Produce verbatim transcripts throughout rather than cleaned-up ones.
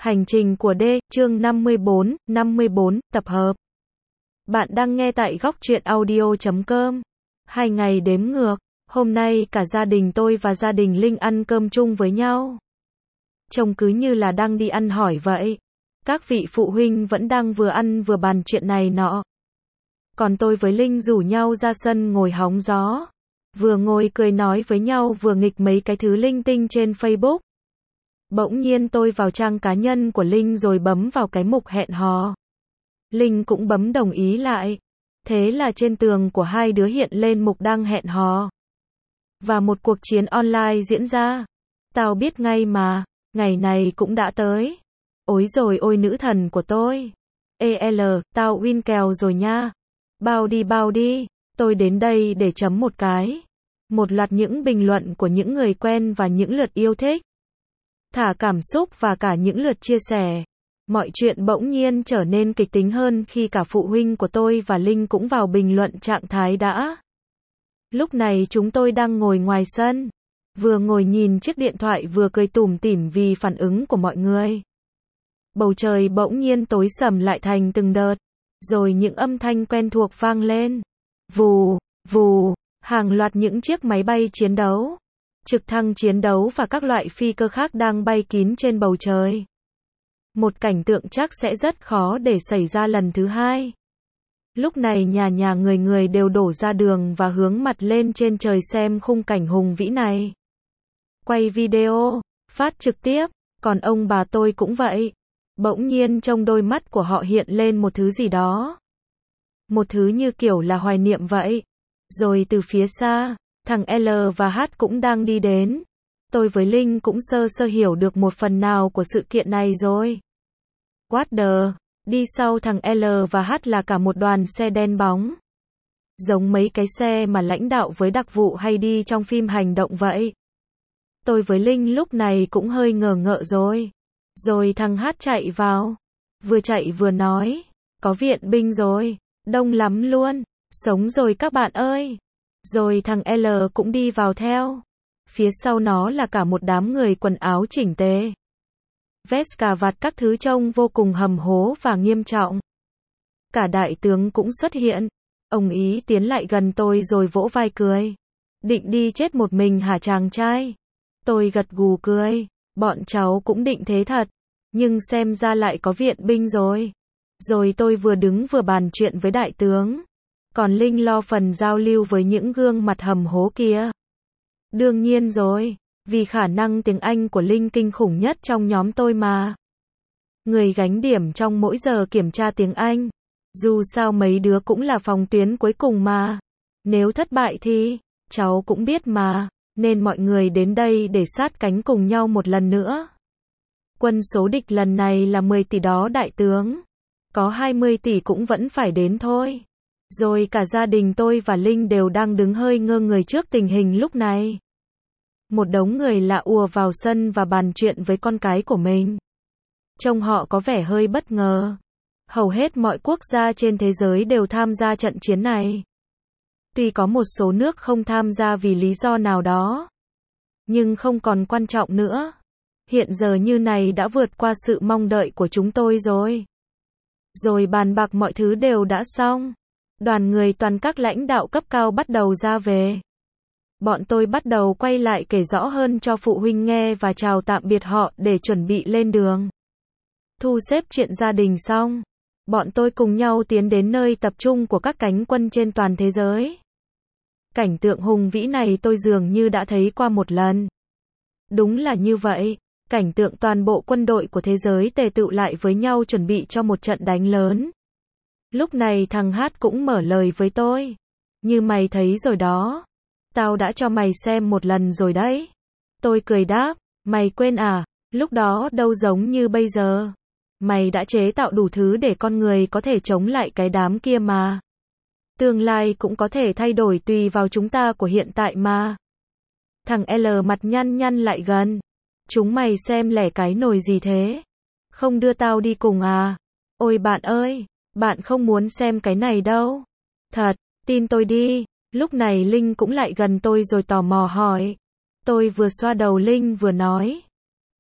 Hành trình của D, chương năm mươi bốn, năm mươi bốn, tập hợp. Bạn đang nghe tại góc truyện audio chấm com. Hai ngày đếm ngược, hôm nay cả gia đình tôi và gia đình Linh ăn cơm chung với nhau. Trông cứ như là đang đi ăn hỏi vậy. Các vị phụ huynh vẫn đang vừa ăn vừa bàn chuyện này nọ. Còn tôi với Linh rủ nhau ra sân ngồi hóng gió. Vừa ngồi cười nói với nhau vừa nghịch mấy cái thứ linh tinh trên Facebook. Bỗng nhiên tôi vào trang cá nhân của Linh rồi bấm vào cái mục hẹn hò. Linh cũng bấm đồng ý lại. Thế là trên tường của hai đứa hiện lên mục đang hẹn hò. Và một cuộc chiến online diễn ra. Tao biết ngay mà, ngày này cũng đã tới. Ối rồi ôi nữ thần của tôi. e lờ, tao win kèo rồi nha. Bao đi bao đi, tôi đến đây để chấm một cái. Một loạt những bình luận của những người quen và những lượt yêu thích. Thả cảm xúc và cả những lượt chia sẻ. Mọi chuyện bỗng nhiên trở nên kịch tính hơn khi cả phụ huynh của tôi và Linh cũng vào bình luận trạng thái đã. Lúc này chúng tôi đang ngồi ngoài sân. Vừa ngồi nhìn chiếc điện thoại vừa cười tủm tỉm vì phản ứng của mọi người. Bầu trời bỗng nhiên tối sầm lại thành từng đợt. Rồi những âm thanh quen thuộc vang lên. Vù, vù, hàng loạt những chiếc máy bay chiến đấu. Trực thăng chiến đấu và các loại phi cơ khác đang bay kín trên bầu trời. Một cảnh tượng chắc sẽ rất khó để xảy ra lần thứ hai. Lúc này nhà nhà người người đều đổ ra đường và hướng mặt lên trên trời xem khung cảnh hùng vĩ này. Quay video, phát trực tiếp, còn ông bà tôi cũng vậy. Bỗng nhiên trong đôi mắt của họ hiện lên một thứ gì đó. Một thứ như kiểu là hoài niệm vậy. Rồi từ phía xa, thằng L và H cũng đang đi đến. Tôi với Linh cũng sơ sơ hiểu được một phần nào của sự kiện này rồi. What the? Đi sau thằng L và H là cả một đoàn xe đen bóng. Giống mấy cái xe mà lãnh đạo với đặc vụ hay đi trong phim hành động vậy. Tôi với Linh lúc này cũng hơi ngờ ngợ rồi. Rồi thằng H chạy vào. Vừa chạy vừa nói. Có viện binh rồi. Đông lắm luôn. Sống rồi các bạn ơi. Rồi thằng L cũng đi vào theo. Phía sau nó là cả một đám người quần áo chỉnh tề. Vest cà vạt các thứ trông vô cùng hầm hố và nghiêm trọng. Cả đại tướng cũng xuất hiện. Ông ý tiến lại gần tôi rồi vỗ vai cười. Định đi chết một mình hả chàng trai? Tôi gật gù cười. Bọn cháu cũng định thế thật. Nhưng xem ra lại có viện binh rồi. Rồi tôi vừa đứng vừa bàn chuyện với đại tướng. Còn Linh lo phần giao lưu với những gương mặt hầm hố kia. Đương nhiên rồi, vì khả năng tiếng Anh của Linh kinh khủng nhất trong nhóm tôi mà. Người gánh điểm trong mỗi giờ kiểm tra tiếng Anh. Dù sao mấy đứa cũng là phòng tuyến cuối cùng mà. Nếu thất bại thì, cháu cũng biết mà, nên mọi người đến đây để sát cánh cùng nhau một lần nữa. Quân số địch lần này là mười tỷ đó đại tướng. Có hai mươi tỷ cũng vẫn phải đến thôi. Rồi cả gia đình tôi và Linh đều đang đứng hơi ngơ người trước tình hình lúc này. Một đống người lạ ùa vào sân và bàn chuyện với con cái của mình. Trông họ có vẻ hơi bất ngờ. Hầu hết mọi quốc gia trên thế giới đều tham gia trận chiến này. Tuy có một số nước không tham gia vì lý do nào đó. Nhưng không còn quan trọng nữa. Hiện giờ như này đã vượt qua sự mong đợi của chúng tôi rồi. Rồi bàn bạc mọi thứ đều đã xong. Đoàn người toàn các lãnh đạo cấp cao bắt đầu ra về. Bọn tôi bắt đầu quay lại kể rõ hơn cho phụ huynh nghe và chào tạm biệt họ để chuẩn bị lên đường. Thu xếp chuyện gia đình xong. Bọn tôi cùng nhau tiến đến nơi tập trung của các cánh quân trên toàn thế giới. Cảnh tượng hùng vĩ này tôi dường như đã thấy qua một lần. Đúng là như vậy. Cảnh tượng toàn bộ quân đội của thế giới tề tựu lại với nhau chuẩn bị cho một trận đánh lớn. Lúc này thằng Hát cũng mở lời với tôi. Như mày thấy rồi đó. Tao đã cho mày xem một lần rồi đấy. Tôi cười đáp. Mày quên à? Lúc đó đâu giống như bây giờ. Mày đã chế tạo đủ thứ để con người có thể chống lại cái đám kia mà. Tương lai cũng có thể thay đổi tùy vào chúng ta của hiện tại mà. Thằng L mặt nhăn nhăn lại gần. Chúng mày xem lẻ cái nồi gì thế? Không đưa tao đi cùng à? Ôi bạn ơi, bạn không muốn xem cái này đâu. Thật, tin tôi đi. Lúc này Linh cũng lại gần tôi rồi tò mò hỏi. Tôi vừa xoa đầu Linh vừa nói.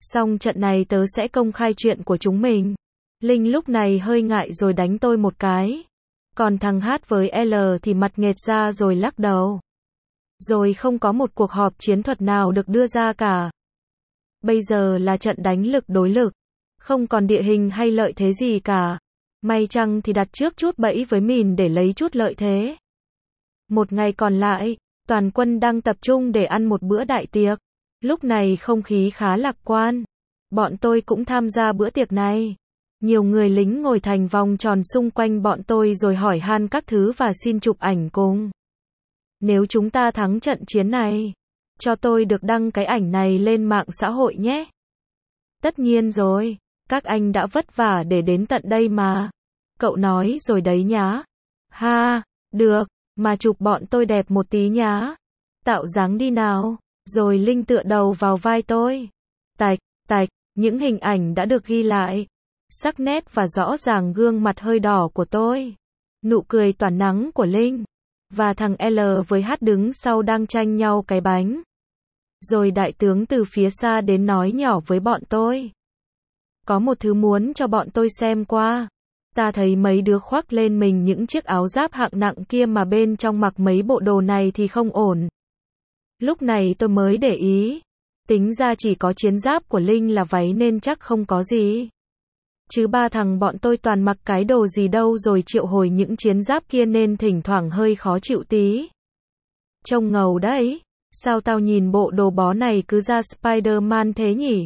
Xong trận này tớ sẽ công khai chuyện của chúng mình. Linh lúc này hơi ngại rồi đánh tôi một cái. Còn thằng H với L thì mặt nghệt ra rồi lắc đầu. Rồi không có một cuộc họp chiến thuật nào được đưa ra cả. Bây giờ là trận đánh lực đối lực. Không còn địa hình hay lợi thế gì cả. May chăng thì đặt trước chút bẫy với mìn để lấy chút lợi thế. Một ngày còn lại, toàn quân đang tập trung để ăn một bữa đại tiệc. Lúc này không khí khá lạc quan. Bọn tôi cũng tham gia bữa tiệc này. Nhiều người lính ngồi thành vòng tròn xung quanh bọn tôi rồi hỏi han các thứ và xin chụp ảnh cùng. Nếu chúng ta thắng trận chiến này, cho tôi được đăng cái ảnh này lên mạng xã hội nhé. Tất nhiên rồi, các anh đã vất vả để đến tận đây mà. Cậu nói rồi đấy nhá. Ha, được, mà chụp bọn tôi đẹp một tí nhá. Tạo dáng đi nào. Rồi Linh tựa đầu vào vai tôi. Tạch, tạch, những hình ảnh đã được ghi lại. Sắc nét và rõ ràng gương mặt hơi đỏ của tôi. Nụ cười tỏa nắng của Linh. Và thằng L với H đứng sau đang tranh nhau cái bánh. Rồi đại tướng từ phía xa đến nói nhỏ với bọn tôi. Có một thứ muốn cho bọn tôi xem qua. Ta thấy mấy đứa khoác lên mình những chiếc áo giáp hạng nặng kia mà bên trong mặc mấy bộ đồ này thì không ổn. Lúc này tôi mới để ý. Tính ra chỉ có chiến giáp của Linh là váy nên chắc không có gì. Chứ ba thằng bọn tôi toàn mặc cái đồ gì đâu rồi triệu hồi những chiến giáp kia nên thỉnh thoảng hơi khó chịu tí. Trông ngầu đấy. Sao tao nhìn bộ đồ bó này cứ ra Spider-Man thế nhỉ?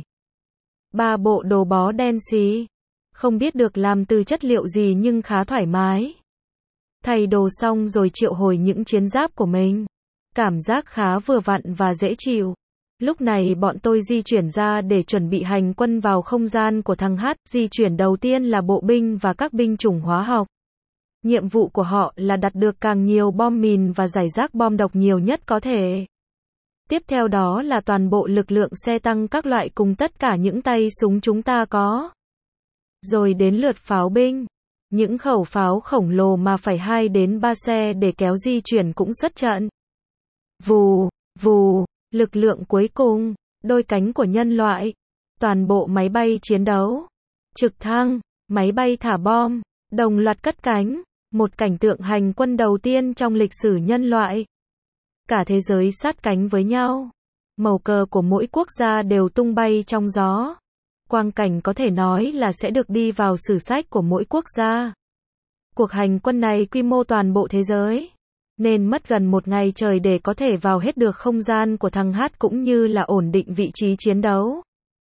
Ba bộ đồ bó đen xì. Không biết được làm từ chất liệu gì nhưng khá thoải mái. Thay đồ xong rồi triệu hồi những chiến giáp của mình. Cảm giác khá vừa vặn và dễ chịu. Lúc này bọn tôi di chuyển ra để chuẩn bị hành quân vào không gian của thằng H. Di chuyển đầu tiên là bộ binh và các binh chủng hóa học. Nhiệm vụ của họ là đặt được càng nhiều bom mìn và rải rác bom độc nhiều nhất có thể. Tiếp theo đó là toàn bộ lực lượng xe tăng các loại cùng tất cả những tay súng chúng ta có. Rồi đến lượt pháo binh. Những khẩu pháo khổng lồ mà phải hai đến ba xe để kéo di chuyển cũng xuất trận. Vù, vù, lực lượng cuối cùng, đôi cánh của nhân loại. Toàn bộ máy bay chiến đấu, trực thăng, máy bay thả bom, đồng loạt cất cánh. Một cảnh tượng hành quân đầu tiên trong lịch sử nhân loại. Cả thế giới sát cánh với nhau. Màu cờ của mỗi quốc gia đều tung bay trong gió. Quang cảnh có thể nói là sẽ được đi vào sử sách của mỗi quốc gia. Cuộc hành quân này quy mô toàn bộ thế giới. Nên mất gần một ngày trời để có thể vào hết được không gian của thằng H cũng như là ổn định vị trí chiến đấu.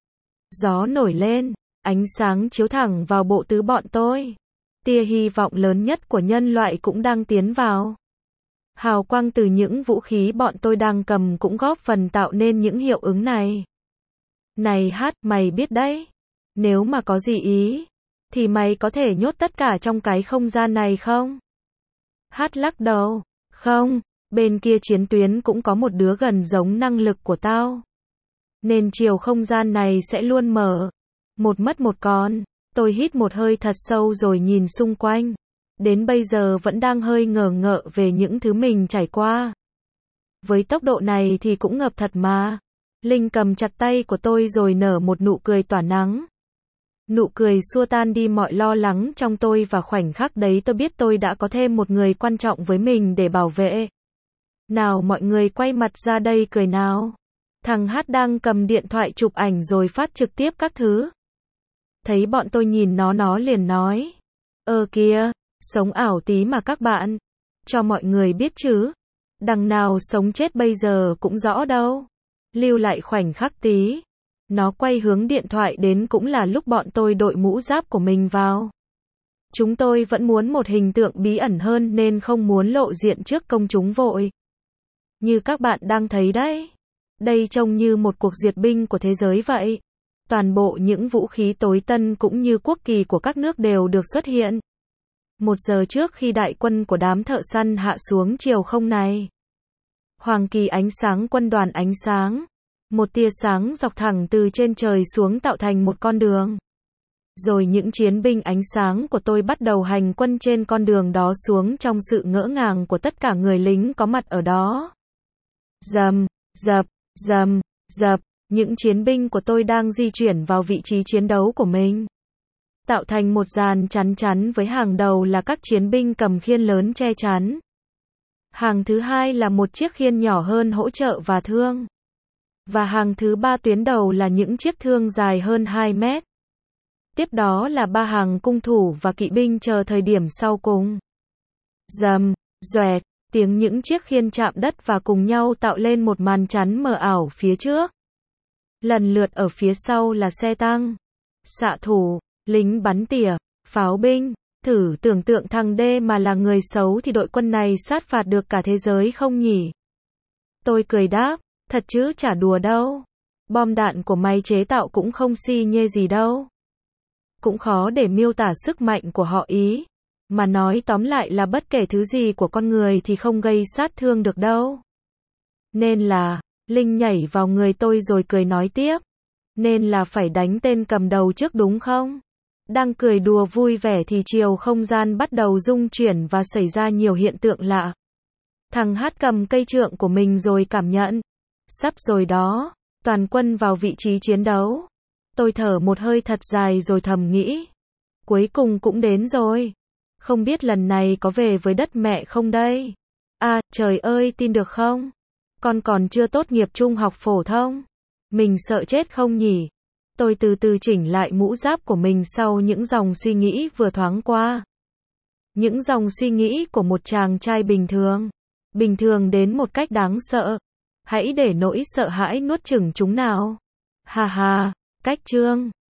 Gió nổi lên, ánh sáng chiếu thẳng vào bộ tứ bọn tôi. Tia hy vọng lớn nhất của nhân loại cũng đang tiến vào. Hào quang từ những vũ khí bọn tôi đang cầm cũng góp phần tạo nên những hiệu ứng này. Này H, mày biết đấy. Nếu mà có gì ý, thì mày có thể nhốt tất cả trong cái không gian này không? H lắc đầu. Không, bên kia chiến tuyến cũng có một đứa gần giống năng lực của tao. Nên chiều không gian này sẽ luôn mở. Một mất một còn. Tôi hít một hơi thật sâu rồi nhìn xung quanh. Đến bây giờ vẫn đang hơi ngờ ngợ về những thứ mình trải qua. Với tốc độ này thì cũng ngợp thật mà. Linh cầm chặt tay của tôi rồi nở một nụ cười tỏa nắng. Nụ cười xua tan đi mọi lo lắng trong tôi và khoảnh khắc đấy tôi biết tôi đã có thêm một người quan trọng với mình để bảo vệ. Nào mọi người quay mặt ra đây cười nào. Thằng H đang cầm điện thoại chụp ảnh rồi phát trực tiếp các thứ. Thấy bọn tôi nhìn nó nó liền nói. Ơ kìa, sống ảo tí mà các bạn. Cho mọi người biết chứ. Đằng nào sống chết bây giờ cũng rõ đâu. Lưu lại khoảnh khắc tí. Nó quay hướng điện thoại đến cũng là lúc bọn tôi đội mũ giáp của mình vào. Chúng tôi vẫn muốn một hình tượng bí ẩn hơn nên không muốn lộ diện trước công chúng vội. Như các bạn đang thấy đấy. Đây trông như một cuộc duyệt binh của thế giới vậy. Toàn bộ những vũ khí tối tân cũng như quốc kỳ của các nước đều được xuất hiện. Một giờ trước khi đại quân của đám thợ săn hạ xuống chiều không này. Hoàng kỳ ánh sáng quân đoàn ánh sáng. Một tia sáng dọc thẳng từ trên trời xuống tạo thành một con đường. Rồi những chiến binh ánh sáng của tôi bắt đầu hành quân trên con đường đó xuống trong sự ngỡ ngàng của tất cả người lính có mặt ở đó. Dầm, dập, dầm, dập, Những chiến binh của tôi đang di chuyển vào vị trí chiến đấu của mình, tạo thành một dàn chắn chắn với hàng đầu là các chiến binh cầm khiên lớn che chắn. Hàng thứ hai là một chiếc khiên nhỏ hơn hỗ trợ và thương. Và hàng thứ ba tuyến đầu là những chiếc thương dài hơn hai mét. Tiếp đó là ba hàng cung thủ và kỵ binh chờ thời điểm sau cùng. Rầm, doẹt, tiếng những chiếc khiên chạm đất và cùng nhau tạo lên một màn chắn mờ ảo phía trước. Lần lượt ở phía sau là xe tăng, xạ thủ, lính bắn tỉa, pháo binh. Thử tưởng tượng thằng D mà là người xấu thì đội quân này sát phạt được cả thế giới không nhỉ? Tôi cười đáp, thật chứ chả đùa đâu. Bom đạn của mày chế tạo cũng không si nhê gì đâu. Cũng khó để miêu tả sức mạnh của họ ý. Mà nói tóm lại là bất kể thứ gì của con người thì không gây sát thương được đâu. Nên là, Linh nhảy vào người tôi rồi cười nói tiếp. Nên là phải đánh tên cầm đầu trước đúng không? Đang cười đùa vui vẻ thì chiều không gian bắt đầu rung chuyển và xảy ra nhiều hiện tượng lạ. Thằng Hát cầm cây trượng của mình rồi cảm nhận. Sắp rồi đó, toàn quân vào vị trí chiến đấu. Tôi thở một hơi thật dài rồi thầm nghĩ. Cuối cùng cũng đến rồi. Không biết lần này có về với đất mẹ không đây? À, trời ơi tin được không? Con còn chưa tốt nghiệp trung học phổ thông. Mình sợ chết không nhỉ? Tôi từ từ chỉnh lại mũ giáp của mình sau những dòng suy nghĩ vừa thoáng qua. Những dòng suy nghĩ của một chàng trai bình thường. Bình thường đến một cách đáng sợ. Hãy để nỗi sợ hãi nuốt chửng chúng nào. Hà hà, cách chương.